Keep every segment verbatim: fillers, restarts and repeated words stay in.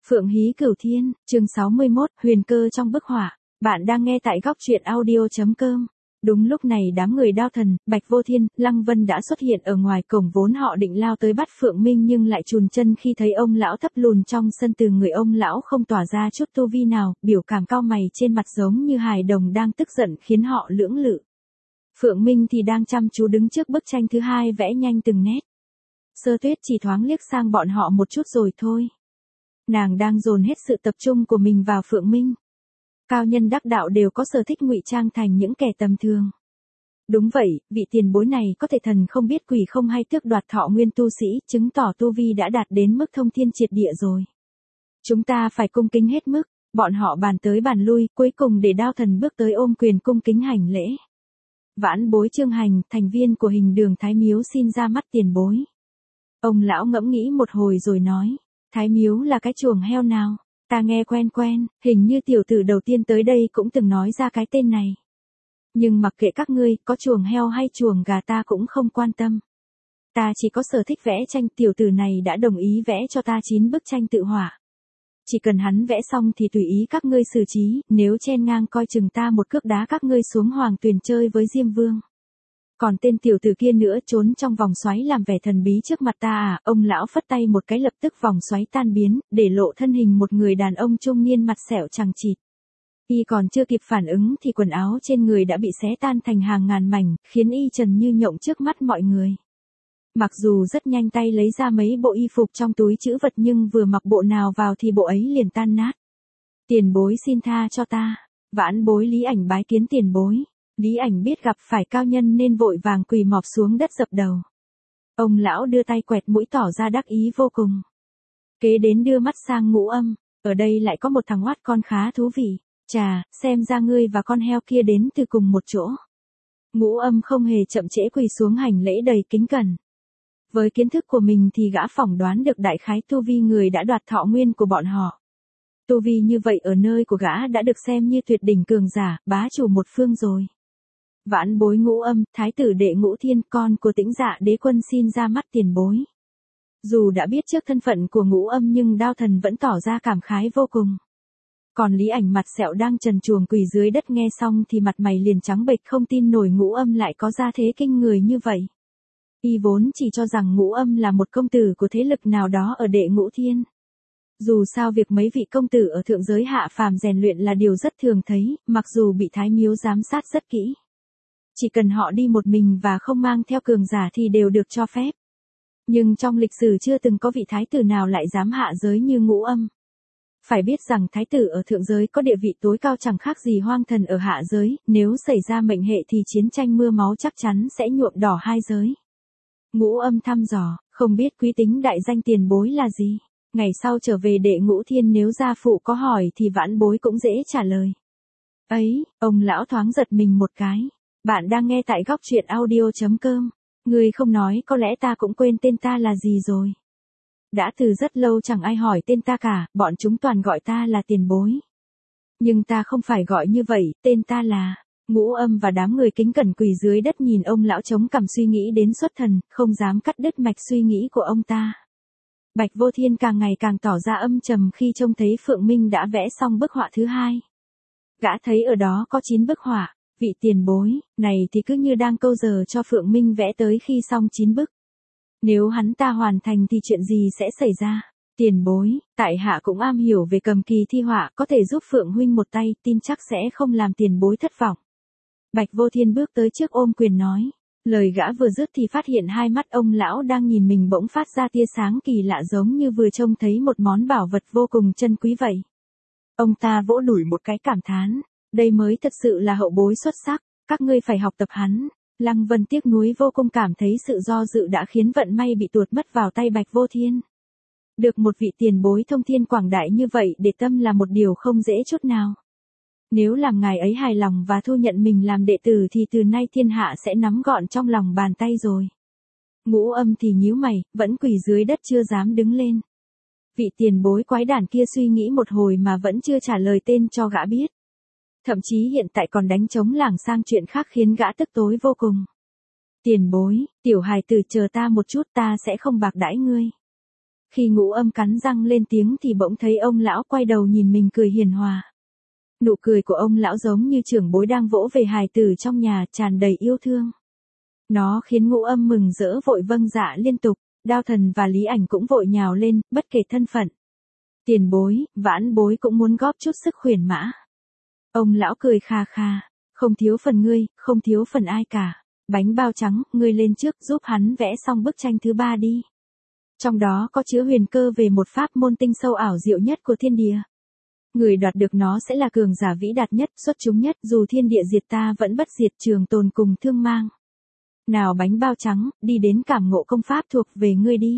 Phượng Hí Cửu Thiên, chương sáu mươi mốt, huyền cơ trong bức họa. Bạn đang nghe tại góc truyện audio.com. Đúng lúc này đám người Đao Thần, Bạch Vô Thiên, Lăng Vân đã xuất hiện ở ngoài cổng, vốn họ định lao tới bắt Phượng Minh nhưng lại chùn chân khi thấy ông lão thấp lùn trong sân. Từ người ông lão không tỏa ra chút tu vi nào, biểu cảm cau mày trên mặt giống như hài đồng đang tức giận khiến họ lưỡng lự. Phượng Minh thì đang chăm chú đứng trước bức tranh thứ hai vẽ nhanh từng nét. Sơ Tuyết chỉ thoáng liếc sang bọn họ một chút rồi thôi. Nàng đang dồn hết sự tập trung của mình vào Phượng Minh. Cao nhân đắc đạo đều có sở thích ngụy trang thành những kẻ tầm thường. Đúng vậy, vị tiền bối này có thể thần không biết quỷ không hay tước đoạt thọ nguyên tu sĩ, chứng tỏ tu vi đã đạt đến mức thông thiên triệt địa rồi. Chúng ta phải cung kính hết mức. Bọn họ bàn tới bàn lui, cuối cùng để Đao Thần bước tới ôm quyền cung kính hành lễ. Vãn bối Trương Hành, thành viên của Hình Đường Thái Miếu xin ra mắt tiền bối. Ông lão ngẫm nghĩ một hồi rồi nói. Thái Miếu là cái chuồng heo nào? Ta nghe quen quen, hình như tiểu tử đầu tiên tới đây cũng từng nói ra cái tên này. Nhưng mặc kệ các ngươi, có chuồng heo hay chuồng gà ta cũng không quan tâm. Ta chỉ có sở thích vẽ tranh, tiểu tử này đã đồng ý vẽ cho ta chín bức tranh tự họa. Chỉ cần hắn vẽ xong thì tùy ý các ngươi xử trí, nếu chen ngang coi chừng ta một cước đá các ngươi xuống Hoàng Tuyền chơi với Diêm Vương. Còn tên tiểu tử kia nữa trốn trong vòng xoáy làm vẻ thần bí trước mặt ta à? Ông lão phất tay một cái lập tức vòng xoáy tan biến, để lộ thân hình một người đàn ông trung niên mặt sẹo chằng chịt. Y còn chưa kịp phản ứng thì quần áo trên người đã bị xé tan thành hàng ngàn mảnh, khiến y trần như nhộng trước mắt mọi người. Mặc dù rất nhanh tay lấy ra mấy bộ y phục trong túi trữ vật nhưng vừa mặc bộ nào vào thì bộ ấy liền tan nát. Tiền bối xin tha cho ta. Vãn bối Lý Ảnh bái kiến tiền bối. Lý Ảnh biết gặp phải cao nhân nên vội vàng quỳ mọp xuống đất dập đầu. Ông lão đưa tay quẹt mũi tỏ ra đắc ý vô cùng. Kế đến đưa mắt sang Ngũ Âm, ở đây lại có một thằng oát con khá thú vị. Chà, xem ra ngươi và con heo kia đến từ cùng một chỗ. Ngũ Âm không hề chậm trễ quỳ xuống hành lễ đầy kính cẩn. Với kiến thức của mình thì gã phỏng đoán được đại khái tu vi người đã đoạt thọ nguyên của bọn họ. Tu vi như vậy ở nơi của gã đã được xem như tuyệt đỉnh cường giả, bá chủ một phương rồi. Vãn bối Ngũ Âm, thái tử đệ Ngũ Thiên, con của Tĩnh Dạ đế quân xin ra mắt tiền bối. Dù đã biết trước thân phận của Ngũ Âm nhưng Đao Thần vẫn tỏ ra cảm khái vô cùng. Còn Lý Ảnh mặt sẹo đang trần truồng quỳ dưới đất nghe xong thì mặt mày liền trắng bệch, không tin nổi Ngũ Âm lại có gia thế kinh người như vậy. Y vốn chỉ cho rằng Ngũ Âm là một công tử của thế lực nào đó ở đệ Ngũ Thiên. Dù sao việc mấy vị công tử ở thượng giới hạ phàm rèn luyện là điều rất thường thấy, mặc dù bị Thái Miếu giám sát rất kỹ. Chỉ cần họ đi một mình và không mang theo cường giả thì đều được cho phép. Nhưng trong lịch sử chưa từng có vị thái tử nào lại dám hạ giới như Ngũ Âm. Phải biết rằng thái tử ở thượng giới có địa vị tối cao chẳng khác gì hoang thần ở hạ giới, nếu xảy ra mệnh hệ thì chiến tranh mưa máu chắc chắn sẽ nhuộm đỏ hai giới. Ngũ Âm thăm dò, không biết quý tính đại danh tiền bối là gì. Ngày sau trở về đệ Ngũ Thiên nếu gia phụ có hỏi thì vãn bối cũng dễ trả lời. Ấy, ông lão thoáng giật mình một cái. Bạn đang nghe tại góc truyện audio.com. Người không nói có lẽ ta cũng quên tên ta là gì rồi. Đã từ rất lâu chẳng ai hỏi tên ta cả, bọn chúng toàn gọi ta là tiền bối. Nhưng ta không phải gọi như vậy, tên ta là... Ngũ Âm và đám người kính cẩn quỳ dưới đất nhìn ông lão chống cằm suy nghĩ đến xuất thần, không dám cắt đứt mạch suy nghĩ của ông ta. Bạch Vô Thiên càng ngày càng tỏ ra âm trầm khi trông thấy Phượng Minh đã vẽ xong bức họa thứ hai. Gã thấy ở đó có chín bức họa. Vị tiền bối, này thì cứ như đang câu giờ cho Phượng Minh vẽ tới khi xong chín bức. Nếu hắn ta hoàn thành thì chuyện gì sẽ xảy ra? Tiền bối, tại hạ cũng am hiểu về cầm kỳ thi họa, có thể giúp Phượng huynh một tay, tin chắc sẽ không làm tiền bối thất vọng. Bạch Vô Thiên bước tới trước ôm quyền nói. Lời gã vừa dứt thì phát hiện hai mắt ông lão đang nhìn mình bỗng phát ra tia sáng kỳ lạ giống như vừa trông thấy một món bảo vật vô cùng chân quý vậy. Ông ta vỗ đùi một cái cảm thán. Đây mới thật sự là hậu bối xuất sắc, các ngươi phải học tập hắn. Lăng Vân tiếc nuối vô cùng cảm thấy sự do dự đã khiến vận may bị tuột mất vào tay Bạch Vô Thiên. Được một vị tiền bối thông thiên quảng đại như vậy để tâm là một điều không dễ chút nào. Nếu làm ngài ấy hài lòng và thu nhận mình làm đệ tử thì từ nay thiên hạ sẽ nắm gọn trong lòng bàn tay rồi. Ngũ Âm thì nhíu mày, vẫn quỳ dưới đất chưa dám đứng lên. Vị tiền bối quái đản kia suy nghĩ một hồi mà vẫn chưa trả lời tên cho gã biết. Thậm chí hiện tại còn đánh trống lảng sang chuyện khác khiến gã tức tối vô cùng. Tiền bối, tiểu hài tử chờ ta một chút ta sẽ không bạc đãi ngươi. Khi Ngũ Âm cắn răng lên tiếng thì bỗng thấy ông lão quay đầu nhìn mình cười hiền hòa. Nụ cười của ông lão giống như trưởng bối đang vỗ về hài tử trong nhà, tràn đầy yêu thương. Nó khiến Ngũ Âm mừng rỡ vội vâng dạ liên tục, Đao Thần và Lý Ảnh cũng vội nhào lên, bất kể thân phận. Tiền bối, vãn bối cũng muốn góp chút sức khuyển mã. Ông lão cười kha kha, không thiếu phần ngươi, không thiếu phần ai cả. Bánh bao trắng, ngươi lên trước giúp hắn vẽ xong bức tranh thứ ba đi. Trong đó có chứa huyền cơ về một pháp môn tinh sâu ảo diệu nhất của thiên địa. Người đoạt được nó sẽ là cường giả vĩ đạt nhất, xuất chúng nhất, dù thiên địa diệt ta vẫn bất diệt, trường tồn cùng thương mang. Nào bánh bao trắng, đi đến cảm ngộ công pháp thuộc về ngươi đi.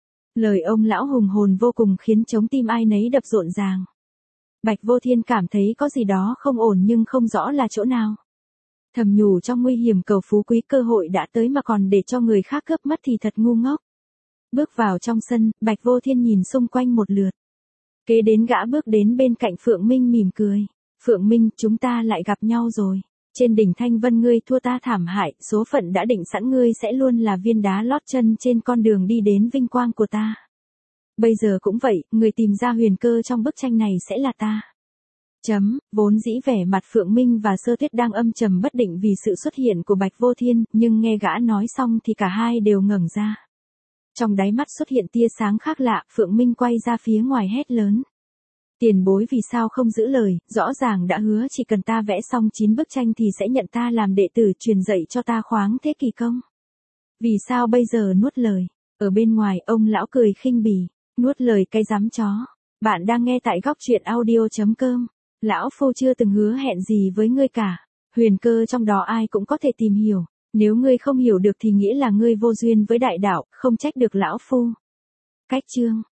Lời ông lão hùng hồn vô cùng khiến trống tim ai nấy đập rộn ràng. Bạch Vô Thiên cảm thấy có gì đó không ổn nhưng không rõ là chỗ nào. Thầm nhủ trong nguy hiểm cầu phú quý, cơ hội đã tới mà còn để cho người khác cướp mất thì thật ngu ngốc. Bước vào trong sân, Bạch Vô Thiên nhìn xung quanh một lượt. Kế đến gã bước đến bên cạnh Phượng Minh mỉm cười. Phượng Minh, chúng ta lại gặp nhau rồi. Trên đỉnh Thanh Vân ngươi thua ta thảm hại, số phận đã định sẵn ngươi sẽ luôn là viên đá lót chân trên con đường đi đến vinh quang của ta. Bây giờ cũng vậy, người tìm ra huyền cơ trong bức tranh này sẽ là ta. Chấm, vốn dĩ vẻ mặt Phượng Minh và Sơ Tuyết đang âm trầm bất định vì sự xuất hiện của Bạch Vô Thiên, nhưng nghe gã nói xong thì cả hai đều ngẩng ra. Trong đáy mắt xuất hiện tia sáng khác lạ, Phượng Minh quay ra phía ngoài hét lớn. Tiền bối vì sao không giữ lời, rõ ràng đã hứa chỉ cần ta vẽ xong chín bức tranh thì sẽ nhận ta làm đệ tử truyền dạy cho ta khoáng thế kỳ công. Vì sao bây giờ nuốt lời? Ở bên ngoài ông lão cười khinh bỉ, nuốt lời cái dám chó. Bạn đang nghe tại góc truyện audio chấm com. Lão phu chưa từng hứa hẹn gì với ngươi cả. Huyền cơ trong đó ai cũng có thể tìm hiểu. Nếu ngươi không hiểu được thì nghĩa là ngươi vô duyên với đại đạo, không trách được lão phu. Cách chương.